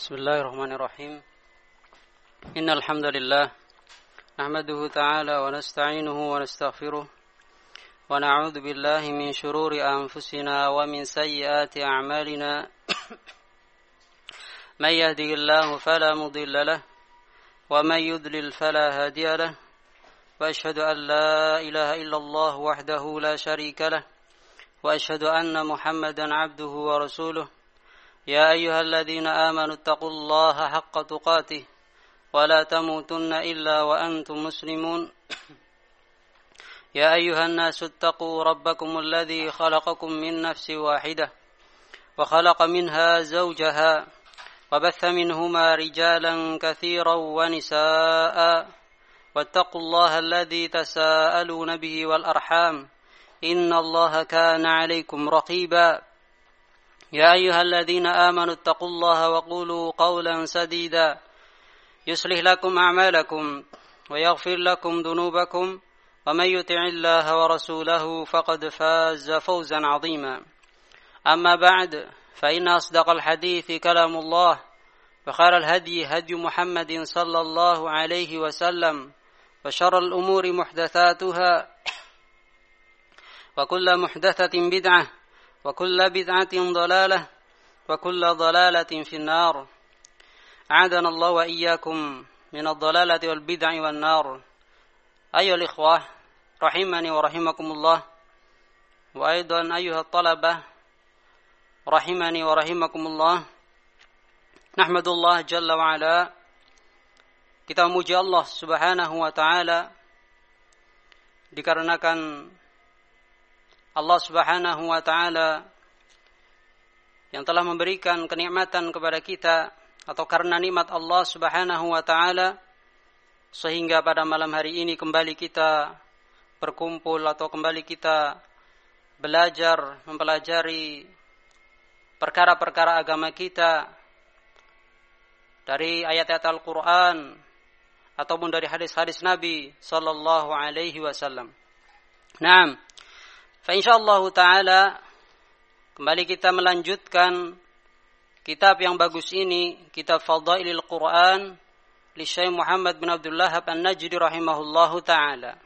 بسم الله الرحمن الرحيم إن الحمد لله نحمده تعالى ونستعينه ونستغفره ونعوذ بالله من شرور أنفسنا ومن سيئات أعمالنا من يهده الله فلا مضل له ومن يضلل فلا هادي له وأشهد أن لا إله إلا الله وحده لا شريك له وأشهد أن محمدا عبده ورسوله يا أيها الذين آمنوا اتقوا الله حق تقاته ولا تموتن إلا وأنتم مسلمون يا أيها الناس اتقوا ربكم الذي خلقكم من نفس واحدة وخلق منها زوجها وبث منهما رجالا كثيرا ونساء واتقوا الله الذي تساءلون به والأرحام إن الله كان عليكم رقيبا يا أيها الذين آمنوا اتقوا الله وقولوا قولا سديدا يصلح لكم أعمالكم ويغفر لكم ذنوبكم ومن يطع الله ورسوله فقد فاز فوزا عظيما أما بعد فإن أصدق الحديث كلام الله وخير الهدي هدي محمد صلى الله عليه وسلم وشر الأمور محدثاتها وكل محدثة بدعة وكل بدعة ضلالة وكل ضلالة في النار أعاذنا الله وإياكم من الضلالة والبدع والنار أيها الإخوة رحمني ورحمكم الله وأيضا أيها الطلبة رحمني ورحمكم الله نحمد الله جل وعلا. Kita memuji Allah subhanahu wa ta'ala dikarenakan Allah subhanahu wa ta'ala yang telah memberikan kenikmatan kepada kita atau karena nikmat Allah subhanahu wa ta'ala sehingga pada malam hari ini kembali kita berkumpul atau kembali kita belajar, mempelajari perkara-perkara agama kita dari ayat-ayat Al-Quran ataupun dari hadis-hadis Nabi sallallahu alaihi wasallam. Naam. Fa insyaallah taala kembali kita melanjutkan kitab yang bagus ini, kitab Fadailil Quran li Syekh Muhammad bin Abdul Wahhab An-Najdi rahimahullahu taala.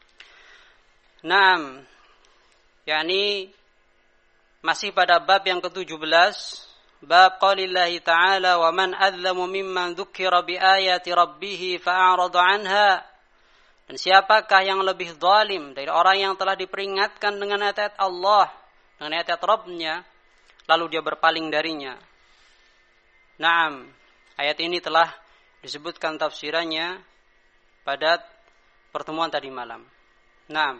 Naam. yakni masih pada bab yang ke-17, bab qaulillahi ta'ala wa man adzlamu mimman dzukira bi ayati rabbih fa'arada 'anha. Dan siapakah yang lebih zalim dari orang yang telah diperingatkan dengan ayat Allah, dengan ayat Rabb-nya, lalu dia berpaling darinya. Naam, ayat ini telah disebutkan tafsirannya pada pertemuan tadi malam. Naam.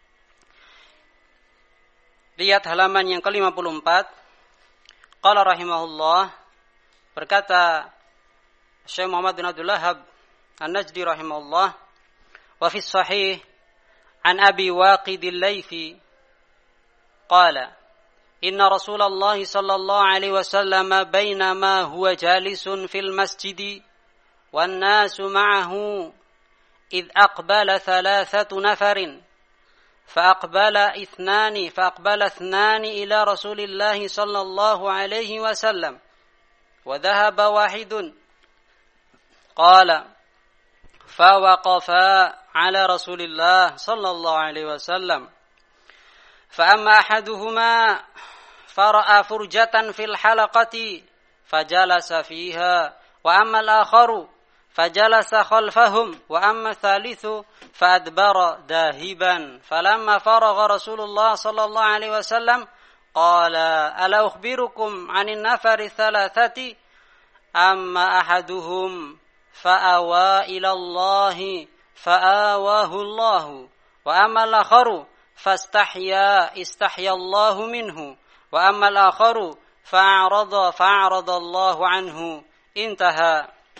Lihat halaman yang ke-54. Qala rahimahullah, berkata Syekh Muhammad bin Abdul Wahhab An-Najdi rahimahullah, wa fi sahih an Abi Waqid al-Laythi qala inna Rasulullah sallallahu alaihi wasallam bainama huwa jalisun fil masjid wan nasu ma'ahu id aqbala thalathatu nafarin فأقبل اثنان إلى رسول الله صلى الله عليه وسلم وذهب واحد قال فوقفا على رسول الله صلى الله عليه وسلم فأما أحدهما فرأى فرجة في الحلقة فجلس فيها وأما الآخر فجلس خلفهم وأما الثالث فأدبر ذاهبا فلما فرغ رسول الله صلى الله عليه وسلم قال ألا أخبركم عن النفر الثلاثة أما أحدهم فآوى إلى الله فآواه الله وأما الآخر استحيا الله منه وأما الآخر فأعرض الله عنه انتهى.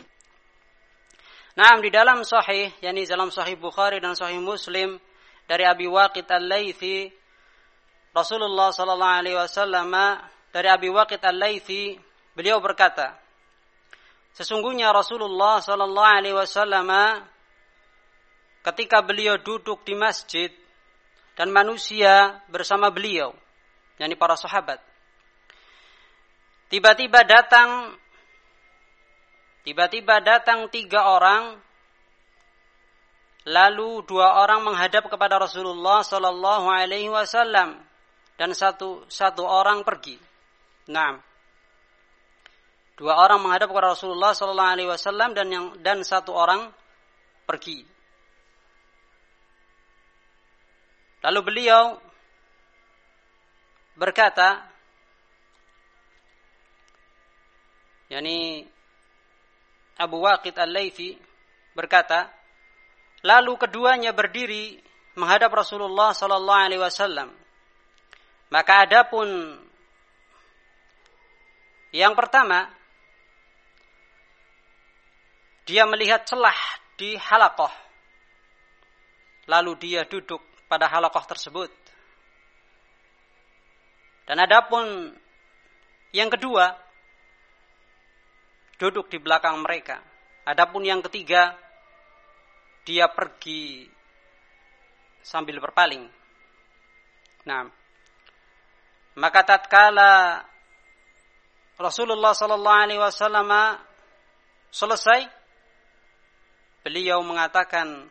Naam, di dalam sahih, yakni dalam sahih Bukhari dan sahih Muslim dari Abi Waqid Al-Laythi, Rasulullah sallallahu alaihi wasallam, dari Abi Waqid Al-Laythi, beliau berkata, sesungguhnya Rasulullah sallallahu alaihi wasallam ketika beliau duduk di masjid dan manusia bersama beliau, yakni para sahabat, tiba-tiba datang Tiba-tiba datang 3 orang, lalu 2 orang menghadap kepada Rasulullah sallallahu alaihi wasallam dan satu orang pergi. Naam. 2 orang menghadap kepada Rasulullah sallallahu alaihi wasallam dan 1 orang pergi. Lalu beliau berkata, yakni Abu Waqid Al-Laythi berkata, lalu keduanya berdiri menghadap Rasulullah sallallahu alaihi wasallam. Maka adapun yang pertama, dia melihat celah di halaqah. Lalu dia duduk pada halaqah tersebut. Dan adapun yang kedua, duduk di belakang mereka. Adapun yang ketiga, dia pergi sambil berpaling. Nah, maka tatkala Rasulullah sallallahu alaihi wasallam selesai, beliau mengatakan,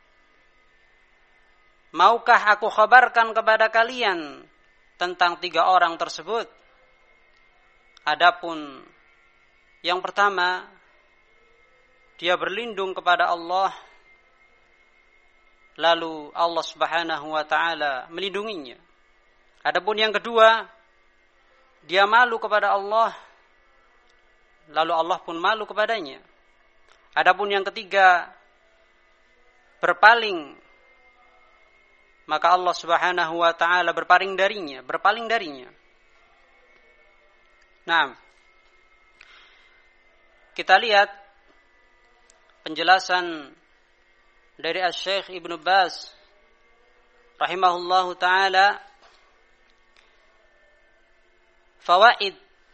maukah aku khabarkan kepada kalian tentang 3 orang tersebut? Adapun yang pertama, dia berlindung kepada Allah, lalu Allah Subhanahu wa taala melindunginya. Adapun yang kedua, dia malu kepada Allah, lalu Allah pun malu kepadanya. Adapun yang ketiga, berpaling, maka Allah Subhanahu wa taala berpaling darinya. Nah, kita lihat penjelasan dari Asy-Syaikh Ibnu Baz rahimahullahu taala, fawaid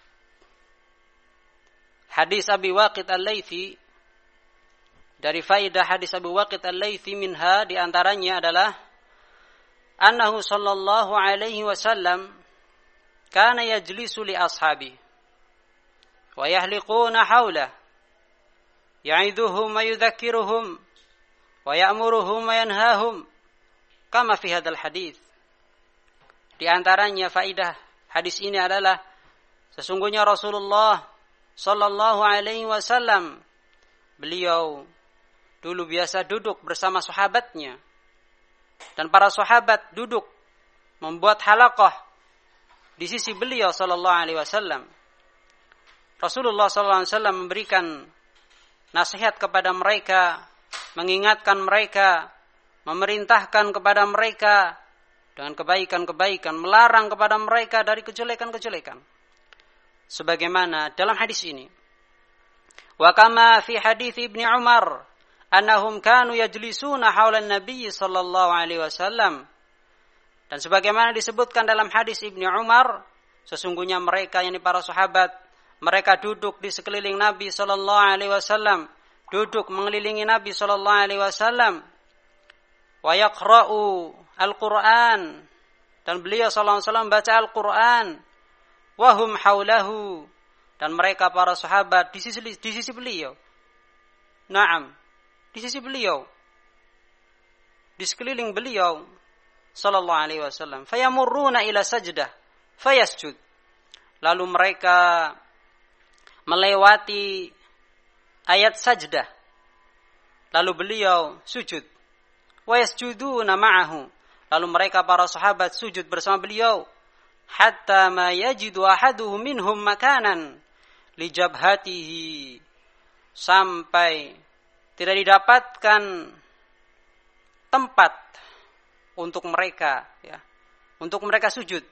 hadis Abi Waqid Al-Laythi. Dari faedah hadis Abi Waqid Al-Laythi minha, di antaranya adalah annahu sallallahu alaihi wasallam kana yajlisu li ashabi wa yahliquna hawla ya'iduhum wa yudhakkiruhum wa ya'muruhum wa yanhahum kama fi hadzal hadis. Di antaranya faedah hadis ini adalah sesungguhnya Rasulullah sallallahu alaihi wasallam, beliau dulu biasa duduk bersama sahabatnya, dan para sahabat duduk membuat halaqah di sisi beliau sallallahu alaihi wasallam. Rasulullah sallallahu alaihi wasallam memberikan nasihat kepada mereka, mengingatkan mereka, memerintahkan kepada mereka dengan kebaikan-kebaikan, melarang kepada mereka dari kejelekan-kejelekan. Sebagaimana dalam hadis ini. Wa kama fi hadits Ibnu Umar annahum kanu yajlisuna haula an-nabiy sallallahu alaihi wasallam. Dan sebagaimana disebutkan dalam hadis Ibnu Umar, sesungguhnya mereka, yakni para sahabat, mereka duduk di sekeliling Nabi sallallahu alaihi wasallam, duduk mengelilingi Nabi sallallahu alaihi wasallam, wa yaqra'u al-Qur'an, dan beliau sallallahu alaihi wasallam baca Al-Qur'an, wa hum haulahu, dan mereka para sahabat di sisi beliau. Naam, di sisi beliau, di sekeliling beliau sallallahu alaihi wasallam. Fayamurruna ila sajdah fayasjud, lalu mereka melewati ayat sajdah, lalu beliau sujud. Wa yasjuduna ma'ahu, lalu mereka para sahabat sujud bersama beliau. Hatta ma yajidu ahaduhum minhum makanan li jabhatihi, sampai tidak didapatkan tempat untuk mereka, ya, untuk mereka sujud.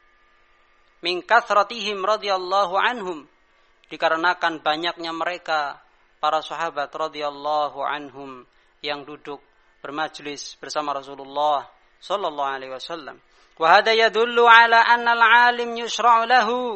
Min kathratihim radhiyallahu anhum, dikarenakan banyaknya mereka para sahabat radhiyallahu anhum yang duduk bermajlis bersama Rasulullah sallallahu alaihi wasallam. Wa hadha yadullu ala anna al-alim yushra'u lahu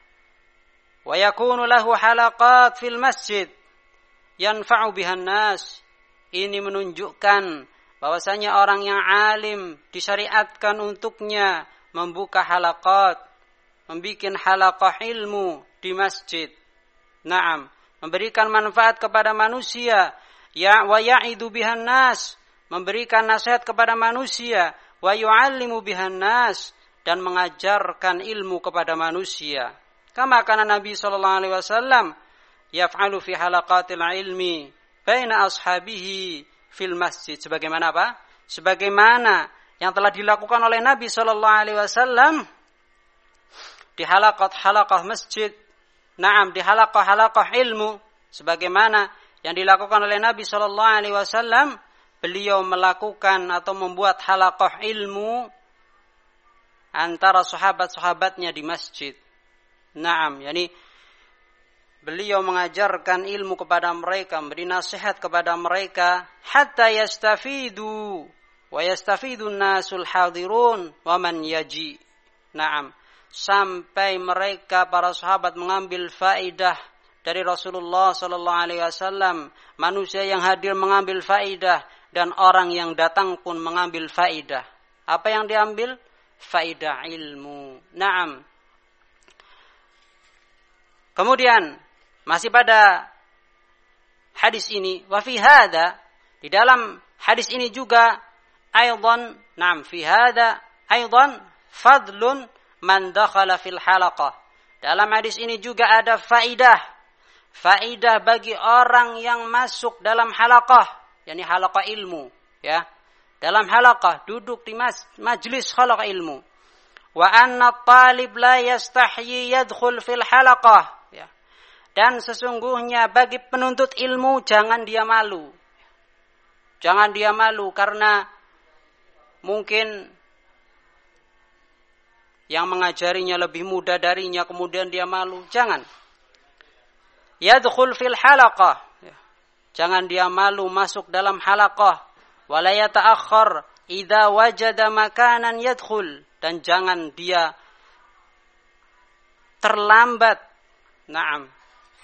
wa yakunu lahu halaqat fil masjid yanfa'u biha an-nas. Ini menunjukkan bahwasanya orang yang alim disyariatkan untuknya membuka halaqat, membikin halaqah ilmu di masjid. Naam, memberikan manfaat kepada manusia, ya wa ya'idu bihan nas, memberikan nasihat kepada manusia, wa yu'allimu bihan nas, dan mengajarkan ilmu kepada manusia. Kama kana Nabi sallallahu alaihi wasallam yaf'alu fi halaqatil ilmi baina ashabihi fil masjid. Sebagaimana apa? Sebagaimana yang telah dilakukan oleh Nabi sallallahu alaihi wasallam di halaqah masjid. Naam, di halaqah ilmu, sebagaimana yang dilakukan oleh Nabi sallallahu alaihi wasallam, beliau melakukan atau membuat halaqah ilmu antara sahabat-sahabatnya di masjid. Naam, yani beliau mengajarkan ilmu kepada mereka, memberi nasihat kepada mereka, hatta yastafidu wa yastafidun nasul hadirun wa man yaji. Naam, sampai mereka para sahabat mengambil faidah dari Rasulullah sallallahu alaihi wasallam, manusia yang hadir mengambil faidah dan orang yang datang pun mengambil faidah. Apa yang diambil? Faidah ilmu. Naam. Kemudian masih pada hadis ini, wa fi hadza, di dalam hadis ini juga aidan, naam, fi hadza aidan fadlun man dakhala fil halaqah. Dalam hadis ini juga ada faidah bagi orang yang masuk dalam halaqah, yakni halaqah ilmu, ya. Dalam halaqah, duduk di majlis halaqah ilmu. Wa anna talib la yastahyi yadkhul fil halaqah. Dan sesungguhnya bagi penuntut ilmu jangan dia malu. Jangan dia malu karena mungkin yang mengajarinya lebih muda darinya, kemudian dia malu. Jangan. Yadkhul fil halaqah. Jangan dia malu masuk dalam halaqah. Wala yata'akhkhar idza wajada makanan yadkhul. Dan jangan dia terlambat. Naam.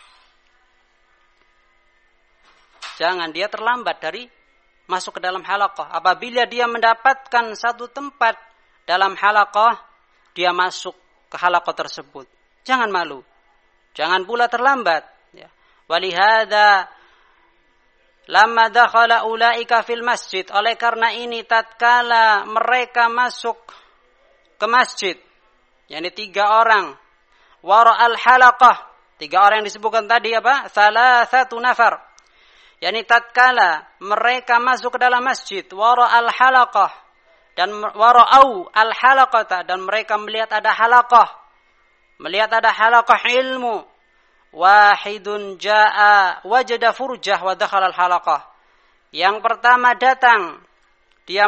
Jangan dia terlambat dari masuk ke dalam halaqah. Apabila dia mendapatkan satu tempat dalam halaqah, dia masuk ke halaqah tersebut. Jangan malu. Jangan pula terlambat. Ya. Walihada lamma dakhala ulaika fil masjid. Oleh karena ini tatkala mereka masuk ke masjid, yakni 3 orang, wara'al halaqah, 3 orang yang disebutkan tadi apa? Salasatu nafar. Yani tatkala mereka masuk ke dalam masjid, wara'al halaqah, dan wara'au al halaqata, dan mereka melihat ada halaqah, ilmu. Wahidun jaa wajada furjah wa dakhala al halaqah. Yang pertama datang, dia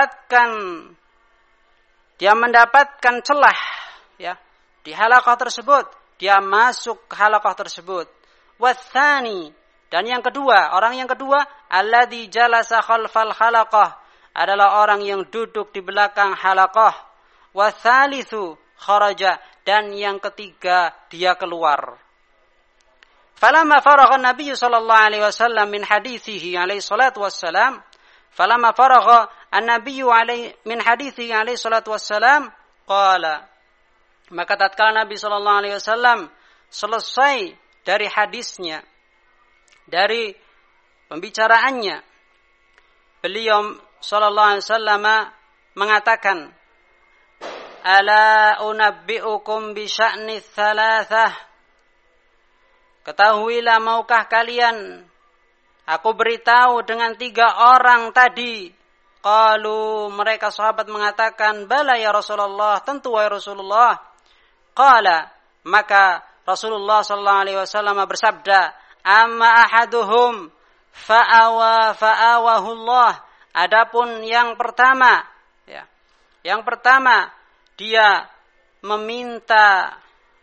mendapatkan celah, ya, di halaqah tersebut, dia masuk ke halaqah tersebut. Watsani, dan yang kedua, orang yang kedua, alladzi jalasa khalfal halaqah, adalah orang yang duduk di belakang halaqah. Watsalitsu kharaja, dan yang ketiga dia keluar. Falamma faragha an-nabiy sallallahu alaihi wasallam min hadithihi alaihi salatu wassalam, qala, maka tatkala Nabi sallallahu alaihi wasallam selesai dari hadisnya, dari pembicaraannya, beliau sallallahu alaihi wasallam mengatakan, ala unabbiukum bi sya'ni tsalatsah, ketahuilah, maukah kalian aku beritahu dengan 3 orang tadi? Qalu, mereka sahabat mengatakan, bala ya Rasulullah, tentu wahai Rasulullah. Qala, maka Rasulullah sallallahu alaihi wasallam bersabda, amma ahaduhum fa'awahullah. Adapun yang pertama, ya, yang pertama dia meminta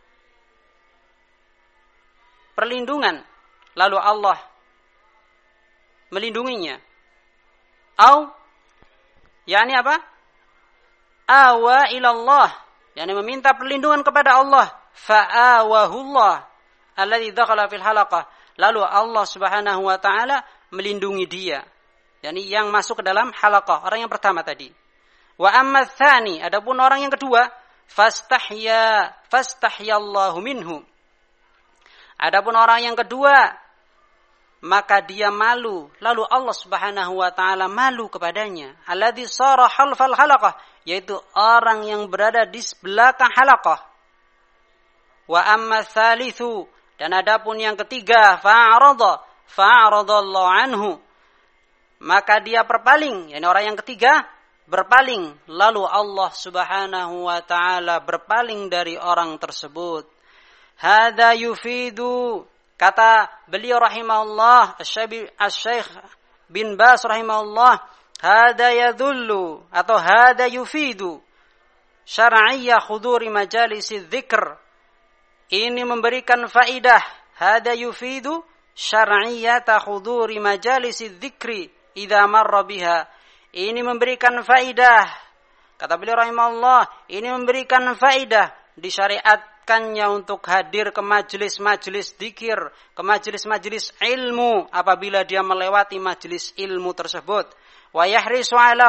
perlindungan, lalu Allah melindunginya. Au, yakni apa? Awa ilallah, yakni meminta perlindungan kepada Allah. Fa'awahullah alladzi dakhala fil halaqah, lalu Allah Subhanahu wa taala melindungi dia, yakni yang masuk ke dalam halaqah, orang yang pertama tadi. Wa amma tsani, adapun orang yang kedua, fastahyallahu minhu. Adapun orang yang kedua, maka dia malu, lalu Allah Subhanahu wa taala malu kepadanya. Alladzi sara halfal halaqah, yaitu orang yang berada di belakang halaqah. Wa amma tsalitsu, dan adapun yang ketiga, fa'aradallahu anhu, maka dia berpaling, yakni orang yang ketiga berpaling, lalu Allah Subhanahu wa taala berpaling dari orang tersebut. Hadza yufidu, kata beliau rahimahullah, Asy-Syaikh bin Baz rahimahullah, hada yadullu atau hada yufidu syar'iyyah huduri majalisi dzikr. Ini memberikan faidah, hada yufidu syar'iyyata huduri majalisi dzikri idza marra biha. Ini memberikan faidah, kata beliau rahimahullah, ini memberikan faidah, disyariatkannya untuk hadir ke majelis-majelis dzikir, ke majelis-majelis ilmu apabila dia melewati majelis ilmu tersebut. Wa yahrisu ala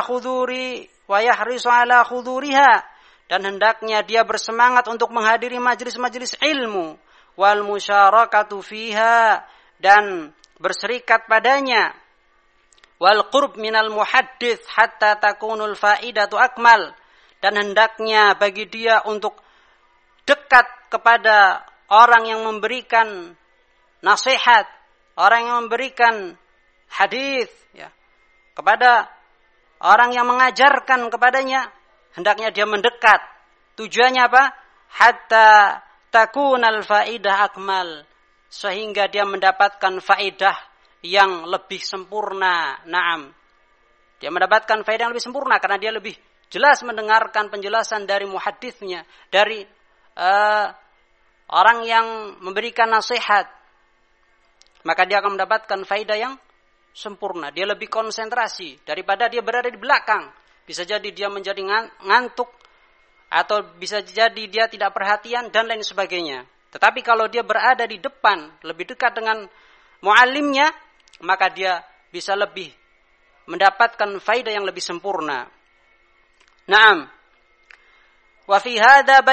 khuduriha, dan hendaknya dia bersemangat untuk menghadiri majelis-majelis ilmu, wal musyarakatu fiha, dan berserikat padanya, wal qurb minal muhaddits hatta takunul faidatu akmal, dan hendaknya bagi dia untuk dekat kepada orang yang memberikan nasihat, orang yang memberikan hadis, ya, kepada orang yang mengajarkan kepadanya, hendaknya dia mendekat. Tujuannya apa? Hatta takunal faidah akmal, sehingga dia mendapatkan faidah yang lebih sempurna. Naam. Dia mendapatkan faedah yang lebih sempurna karena dia lebih jelas mendengarkan penjelasan dari muhadditsnya, dari orang yang memberikan nasihat. Maka dia akan mendapatkan faedah yang sempurna. Dia lebih konsentrasi daripada dia berada di belakang. Bisa jadi dia menjadi ngantuk, atau bisa jadi dia tidak perhatian dan lain sebagainya. Tetapi kalau dia berada di depan, lebih dekat dengan muallimnya, maka dia bisa lebih mendapatkan faedah yang lebih sempurna. Naam. Wa fi hadza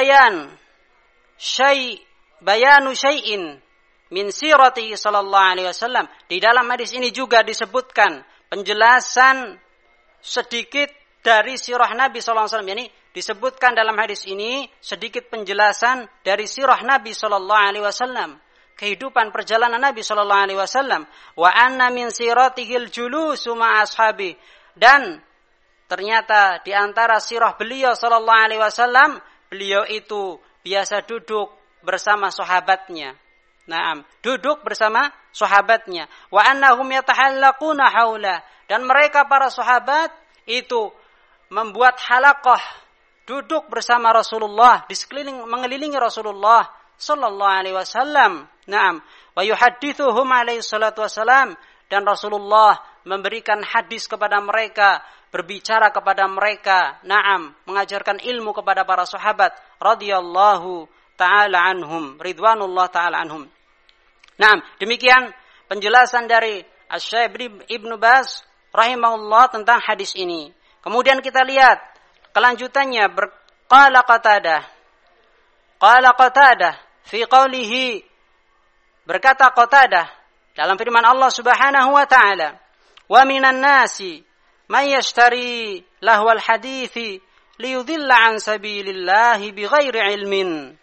bayanu syai'in min sirati sallallahu alaihi wasallam. Di dalam hadis ini juga disebutkan penjelasan sedikit dari sirah Nabi sallallahu alaihi wasallam. Yani disebutkan dalam hadis ini sedikit penjelasan dari sirah Nabi sallallahu alaihi wasallam, kehidupan perjalanan Nabi sallallahu alaihi wasallam. Wa anna min siratihil julusu ma ashabi, dan ternyata di antara sirah beliau sallallahu alaihi wasallam, beliau itu biasa duduk bersama sahabatnya. Naam, duduk bersama sahabatnya. Wa annahum yatahallaquna haula, dan mereka para sahabat itu membuat halaqah, duduk bersama Rasulullah, di sekeliling mengelilingi Rasulullah sallallahu alaihi wasallam. Naam, wa yuhaddithuhum alaihi salatu wasalam, dan Rasulullah memberikan hadis kepada mereka, berbicara kepada mereka. Naam, mengajarkan ilmu kepada para sahabat radhiyallahu taala anhum, ridwanullah taala anhum. Naam, demikian penjelasan dari Asy-Syaikh Ibnu Baz rahimahullah tentang hadis ini. Kemudian kita lihat kelanjutannya. Qala Qatadah fi qawlihi, berkata Qatadah dalam firman Allah Subhanahu wa taala, wa minan nasi may yashtari lahwal hadithi liyudilla an sabilillahi bighairi ilmin.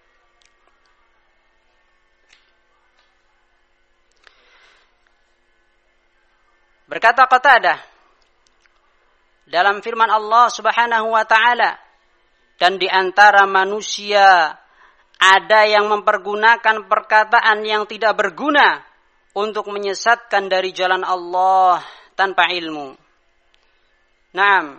Berkata Qatadah dalam firman Allah Subhanahu wa taala, dan di antara manusia ada yang mempergunakan perkataan yang tidak berguna untuk menyesatkan dari jalan Allah tanpa ilmu. Naam.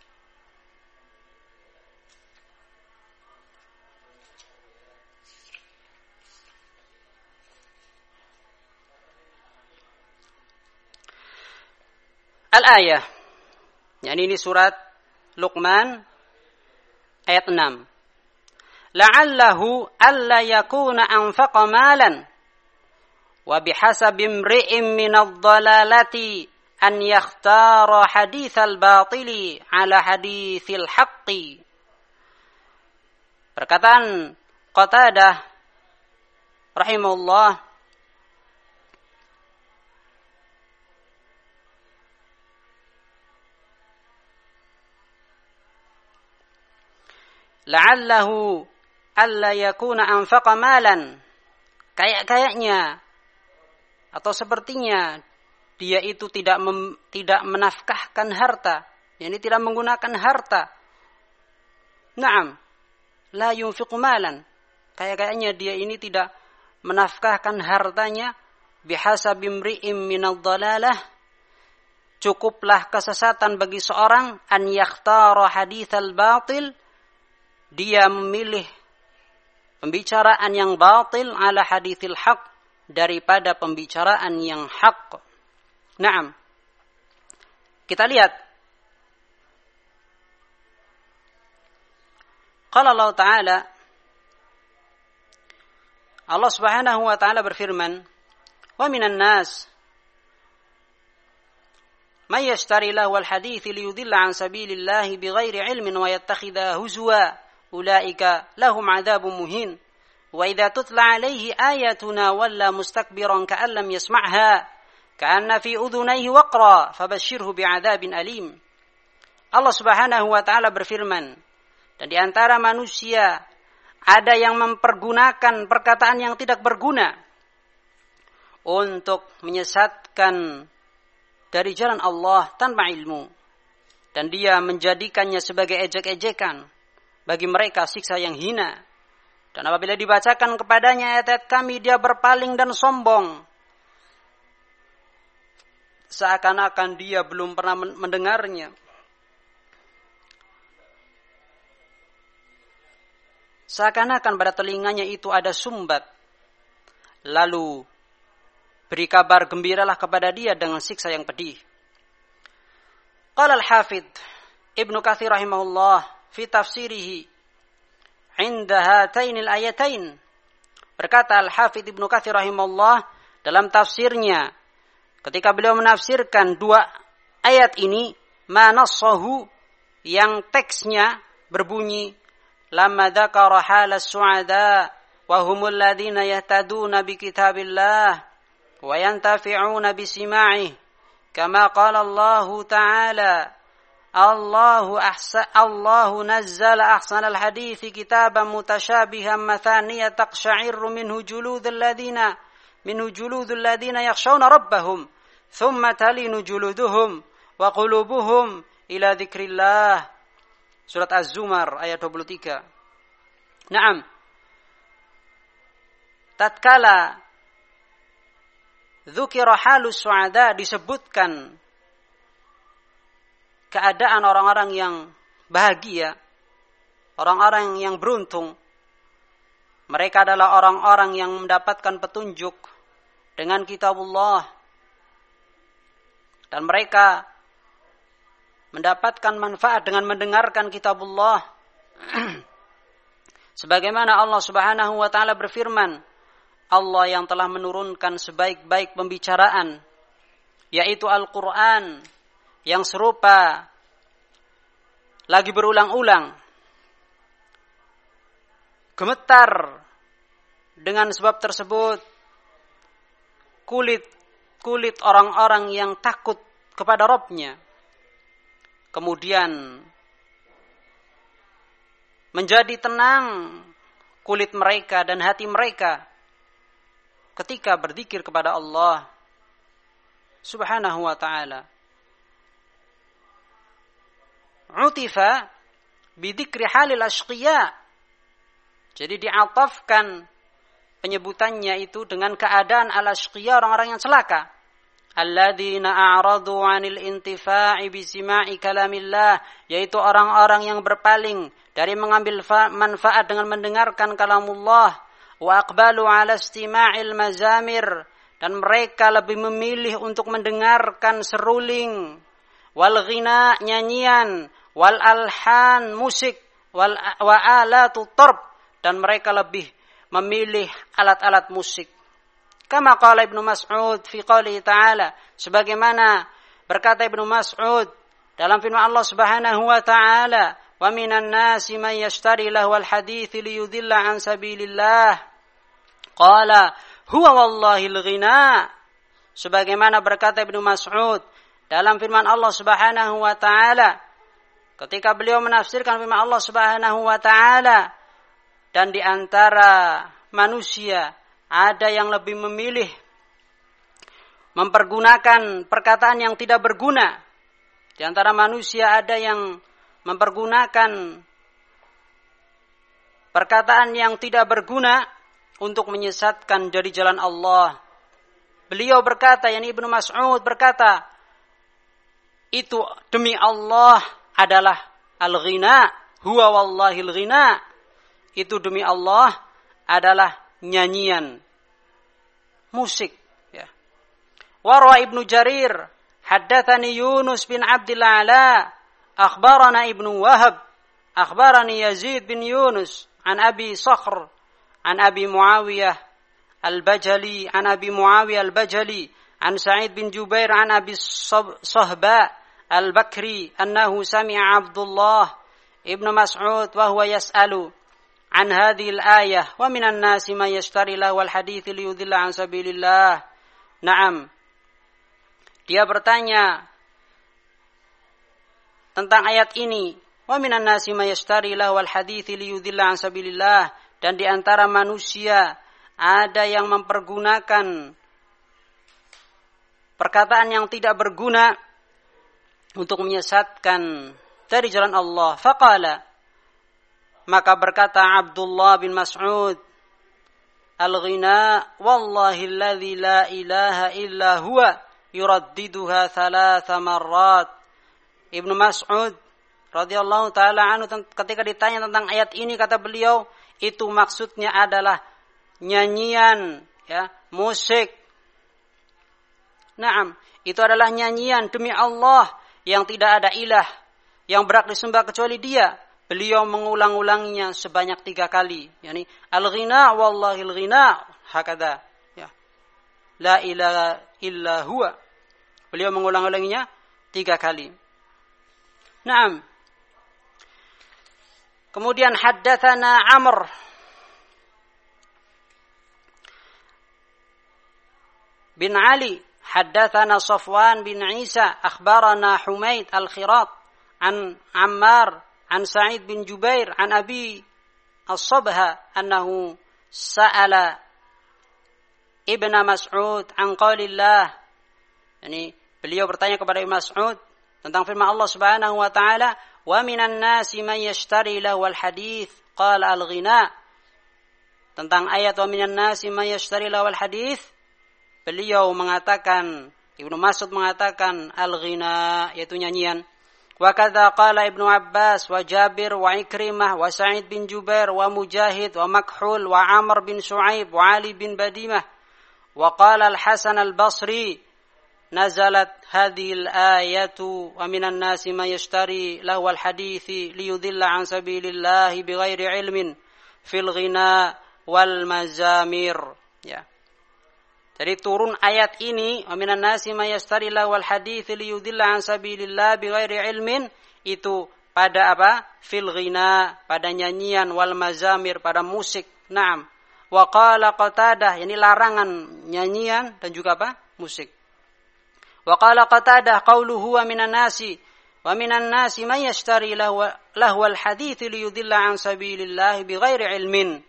Al-ayah, yakni ini surat Luqman ayat 6. La'allahu alla yakuna anfaqa malan wa bihasabi imri'in minadh dhalalati an yakhtara hadithal batili ala hadithil haqqi. Perkataan Qatadah rahimahullah la'allahu alla yakuna anfaqa malan, kayaknya atau sepertinya dia itu tidak menafkahkan harta, yakni tidak menggunakan harta. Naam, la yunfiqu malan, kayaknya dia ini tidak menafkahkan hartanya. Bihasabi imri'in minadh dhalalah, cukuplah kesesatan bagi seorang an yakhtara haditsal batil, dia memilih pembicaraan yang batil ala haditsil haq, daripada pembicaraan yang hak. Naam. Kita lihat. Qala Allah Ta'ala, Allah Subhanahu wa Ta'ala berfirman, wa minan nas may yashtari lahwal hadithi liyudilla an sabilillahi bighairi ilmin wa yattakhidha huzwa ulaika lahum adzabun muhin wa idza tutla alaihi ayatuna walla mustakbiran ka'an lam yasma'ha ka'anna fi udhunayhi waqra fabashshirhu bi'adzabin alim. Allah Subhanahu wa Ta'ala berfirman, dan di antara manusia ada yang mempergunakan perkataan yang tidak berguna untuk menyesatkan dari jalan Allah tanpa ilmu, dan dia menjadikannya sebagai ejek-ejekan bagi mereka, siksa yang hina. Dan apabila dibacakan kepadanya ayat-ayat kami, dia berpaling dan sombong, seakan-akan dia belum pernah mendengarnya. Seakan-akan pada telinganya itu ada sumbat. Lalu beri kabar gembiralah kepada dia dengan siksa yang pedih. Qala al-Hafidh Ibnu Katsir rahimahullah fi tafsirihi inda hatainil ayatain, berkata Al-Hafidh Ibnu Katsir rahimahullah dalam tafsirnya ketika beliau menafsirkan dua ayat ini, ma nassahu, yang teksnya berbunyi lamma dzakara halas su'ada wa humul ladzina yahtaduna bi kitabillah wa yantafi'una bi sima'ih kama qala Allah ta'ala Allahu nazzala ahsanal hadithi kitaban mutashabihan mathaniya taqsha'irru minhu juludul ladina yakhshawna rabbahum thumma talinu juluduhum wa qulubuhum ila dzikrillah. Surat Az-Zumar ayat 23. Naam. Tatkala dzukira halus su'ada, disebutkan keadaan orang-orang yang bahagia, orang-orang yang beruntung. Mereka adalah orang-orang yang mendapatkan petunjuk dengan kitabullah, dan mereka mendapatkan manfaat dengan mendengarkan kitabullah. Sebagaimana Allah Subhanahu wa Ta'ala berfirman, Allah yang telah menurunkan sebaik-baik pembicaraan, yaitu Al-Quran, yang serupa lagi berulang-ulang. Gemetar dengan sebab tersebut kulit orang-orang yang takut kepada Rabb-nya. Kemudian menjadi tenang kulit mereka dan hati mereka ketika berzikir kepada Allah Subhanahu wa Ta'ala. Utifa bidzikri halil ashqiya, jadi diatafkan penyebutannya itu dengan keadaan al-ashqiya, orang-orang yang celaka. Alladzina a'radu 'anil intifa'i bisima'i kalamillah, yaitu orang-orang yang berpaling dari mengambil manfaat dengan mendengarkan kalamullah. Wa aqbalu 'ala istima'il mazamir, dan mereka lebih memilih untuk mendengarkan seruling, wal ghina, nyanyian, wal alhan, musik, wa alatu tarb, dan mereka lebih memilih alat-alat musik. Kama qala Ibnu Mas'ud fi qouli ta'ala, sebagaimana berkata Ibnu Mas'ud dalam firman Allah Subhanahu wa ta'ala, wa minan nasi man yashtari lahwal hadithi liyudilla an sabilillah. Qala huwa wallahil ghina. Sebagaimana berkata Ibnu Mas'ud dalam firman Allah Subhanahu wa taala ketika beliau menafsirkan firman Allah Subhanahu wa taala, dan di antara manusia ada yang lebih memilih mempergunakan perkataan yang tidak berguna. Di antara manusia ada yang mempergunakan perkataan yang tidak berguna untuk menyesatkan dari jalan Allah. Beliau berkata, yakni Ibnu Mas'ud berkata, itu demi Allah adalah al-ghina, huwa wallahil ghina. Itu demi Allah adalah nyanyian, musik. Ya. Warwa Ibnu Jarir, haddatsani Yunus bin Abdul Ala, akhbarana Ibnu Wahab, akhbarani Yazid bin Yunus, an Abi Sakhr, an Abi Muawiyah Al-Bajali, an Abi Muawiyah Al-Bajali, an Sa'id bin Jubair, an Abi Sahba Al-Bakri, annahu sami'a Abdullah ibn Mas'ud wa huwa yas'alu an hadhihi al-ayah wa minan nasi man yashtari lahu al-hadith liyudilla an sabilillah. Naam. Dia bertanya tentang ayat ini, wa minan nasi man yashtari lahu al-hadith liyudilla an sabilillah, dan di antara manusia ada yang mempergunakan perkataan yang tidak berguna untuk menyesatkan dari jalan Allah. Faqala, maka berkata Abdullah bin Mas'ud, al-ghina wallahi alladhi la ilaha illa huwa yuraddiduha thalatha marrat. Ibnu Mas'ud radhiyallahu taala anhu ketika ditanya tentang ayat ini, kata beliau, itu maksudnya adalah nyanyian, ya, musik. Naam, itu adalah nyanyian demi Allah yang tidak ada ilah yang berhak disembah kecuali Dia. Beliau mengulang-ulanginya sebanyak 3 kali. Yani al-ghina wallahil ghina, hakada, ya. La ilaha illa huwa. Beliau mengulang-ulanginya 3 kali. Naam. Kemudian haddatsana Amr bin Ali, haddatsana Safwan bin Isa, akhbarana Humaid al-Khirat, an Ammar, an Sa'id bin Jubair, an Abi As-Sabha, annahu sa'ala Ibn Mas'ud an qaulillah. Yani beliau bertanya kepada Ibn Mas'ud tentang firman Allah Subhanahu wa taala, wa minan nasi man yashtari lahu al-hadits, qala al-ghina. Tentang ayat wa minan nasi man yashtari lahu al-hadits, beliau mengatakan, Ibnu Mas'ud mengatakan al-ghina, yaitu nyanyian. Wa kadza qala Ibnu Abbas wa Jabir wa Ikrimah wa Sa'id bin Jubair wa Mujahid wa Makhul wa Amr bin Shu'aib wa Ali bin Badimah wa qala Al-Hasan Al-Basri, nazalat hadhihi al-ayatu wa minan nasi man yashtari lahu al-hadithi liyudilla an sabilillahi bighairi ilmin fil ghina wal mazamir. Ya. Jadi turun ayat ini, wa minan nasi may yashtari lahwal hadits liyudilla an sabilillah bighairi ilmin, itu pada apa? Fil ghina, pada nyanyian, wal mazamir, pada musik. Naam. Wa qala Qatadah, yani larangan nyanyian dan juga apa? Musik. Wa qala Qatadah qauluhu wa minan nasi may yashtari lahwal hadits liyudilla an sabilillah bighairi ilmin.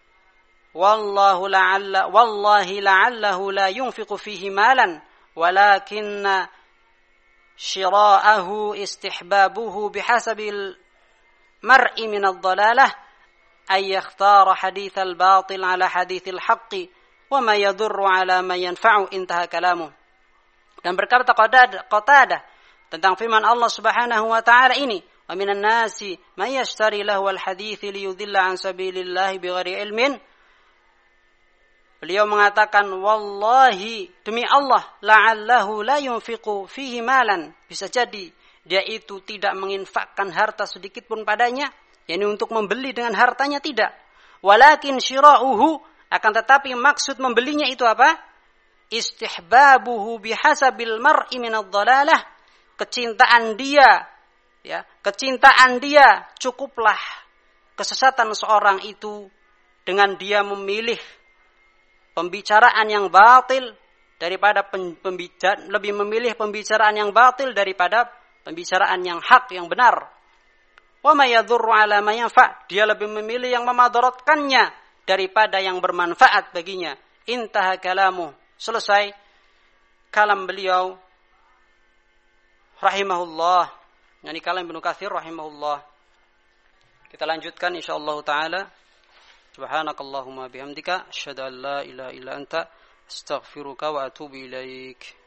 Wallahi la'allahu la yunfiqu fihi malan walakinna shira'ahu istihbabuhu bihasabil mar'i min ad-dalalah ay yakhtara hadith al-batil ala hadith al-haqqi wa ma yadurru ala man yanfa'u, intaha kalamuh. Dan berkata Qatadah tentang firman Allah Subhanahu wa taala ini, wa minan nasi may yashtari lahu al-hadits liyudilla an sabilillah bighairi ilmin. Beliau mengatakan, wallahi, demi Allah, la'allahu la yunfiqu fihi malan. Bisa jadi dia itu tidak menginfakkan harta sedikit pun padanya, yakni untuk membeli dengan hartanya, tidak. Walakin syira'uhu, akan tetapi maksud membelinya itu apa? Istihbabuhu bihasabil mar'i minad dhalalah. Kecintaan dia, ya, kecintaan dia cukuplah kesesatan seorang itu dengan dia memilih pembicaraan yang batil daripada lebih memilih pembicaraan yang batil daripada pembicaraan yang hak, yang benar. Wa may yadhurru ala ma yanfa', dia lebih memilih yang memadaratkannya daripada yang bermanfaat baginya. Intaha kalamu, selesai kalam beliau rahimahullah, yani kalam Ibnu Katsir rahimahullah. Kita lanjutkan insyaallah taala. Subhanakallahumma bihamdika asyhadu an la ilaha illa anta astaghfiruka wa atubu ilaik.